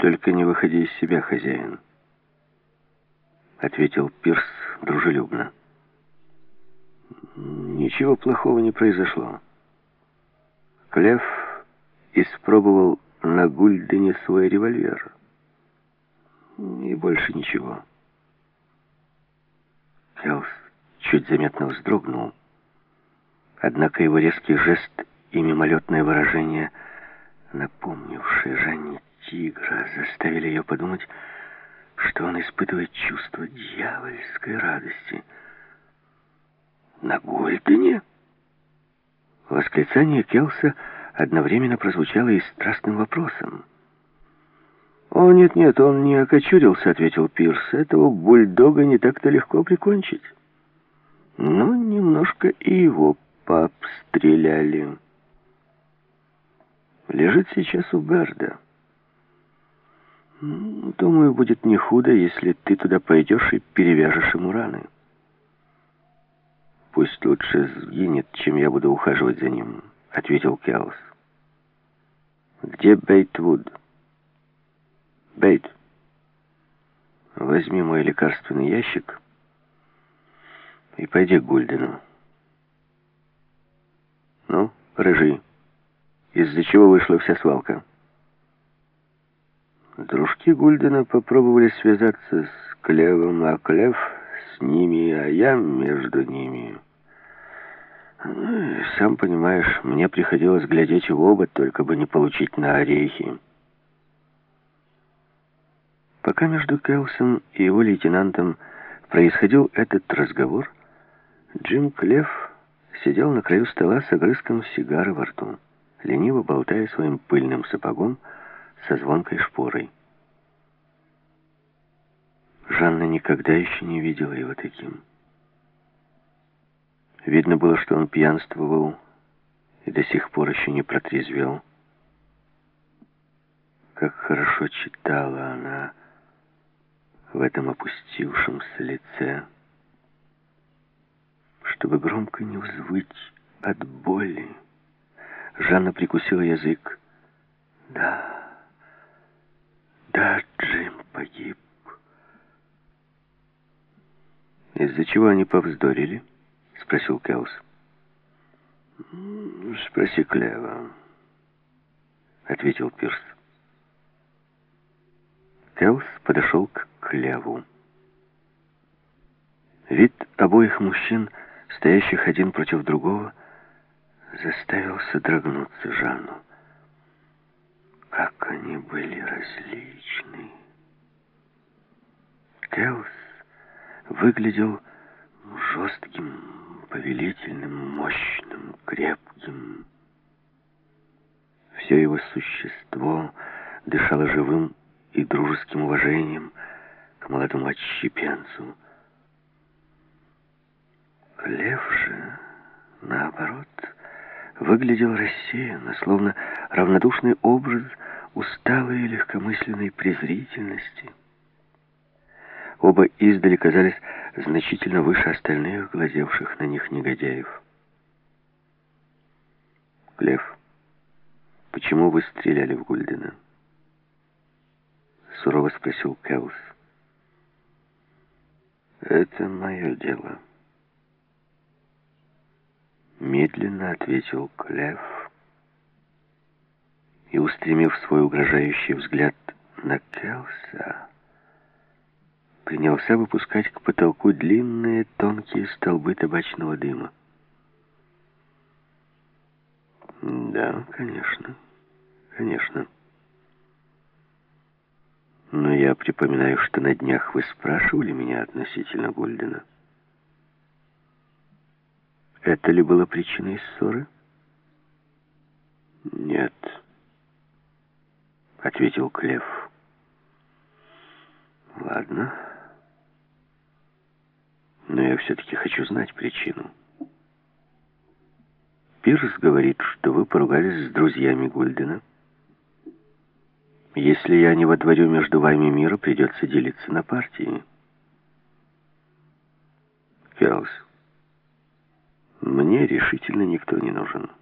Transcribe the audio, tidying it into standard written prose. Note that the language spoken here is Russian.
«Только не выходи из себя, хозяин», — ответил Пирс дружелюбно. «Ничего плохого не произошло. Клев испробовал на Гульдене свой револьвер. И больше ничего». Келс чуть заметно вздрогнул. Однако его резкий жест и мимолетное выражение, напомнившее Жанне тигра, заставили ее подумать, что он испытывает чувство дьявольской радости. «На Гульдене?» Восклицание Келса одновременно прозвучало и страстным вопросом. «О, нет, он не окочурился», — ответил Пирс. «Этого бульдога не так-то легко прикончить. Но немножко и его пообстреляли. Лежит сейчас у гарда. Думаю, будет не худо, если ты туда пойдешь и перевяжешь ему раны. Пусть лучше сгинет, чем я буду ухаживать за ним», — ответил Келс. «Где Бейтвуд?» «Бейт, возьми мой лекарственный ящик и пойди к Гульдену. Ну, рыжий, из-за чего вышла вся свалка?» Дружки Гульдена попробовали связаться с Клевом, а Клев с ними, а я между ними. Ну, и сам понимаешь, мне приходилось глядеть в оба, только бы не получить на орехи. Пока между Келсом и его лейтенантом происходил этот разговор, Джим Клев сидел на краю стола с огрызком сигары во рту, лениво болтая своим пыльным сапогом со звонкой шпорой. Жанна никогда еще не видела его таким. Видно было, что он пьянствовал и до сих пор еще не протрезвел. Как хорошо читала она в этом опустившемся лице, чтобы громко не взвыть от боли. Жанна прикусила язык. Да, Джим погиб. «Из-за чего они повздорили?» — спросил Келс. «Спроси Клева», — ответил Пирс. Келс подошел к Клеву. Вид обоих мужчин, стоящих один против другого, заставил содрогнуться Жанну. Как они были различны. Келс выглядел жестким, повелительным, мощным, крепким. Все его существо дышало живым и дружеским уважением к молодому отщепенцу. Клев же, наоборот, выглядел рассеянно, словно равнодушный образ усталой и легкомысленной презрительности. Оба издали казались значительно выше остальных, глазевших на них негодяев. «Клев, почему вы стреляли в Гульдена?» — сурово спросил Келс. «Это мое дело», — медленно ответил Клев и, устремив свой угрожающий взгляд на Келса, принялся выпускать к потолку длинные тонкие столбы табачного дыма. «Да, конечно. Но я припоминаю, что на днях вы спрашивали меня относительно Гульдена. Это ли было причиной ссоры?» «Нет», — ответил Клев. «Ладно. Но я все-таки хочу знать причину. Пирс говорит, что вы поругались с друзьями Гульдена. Если я не водворю между вами мира, придется делиться на партии». «Келс, мне решительно никто не нужен».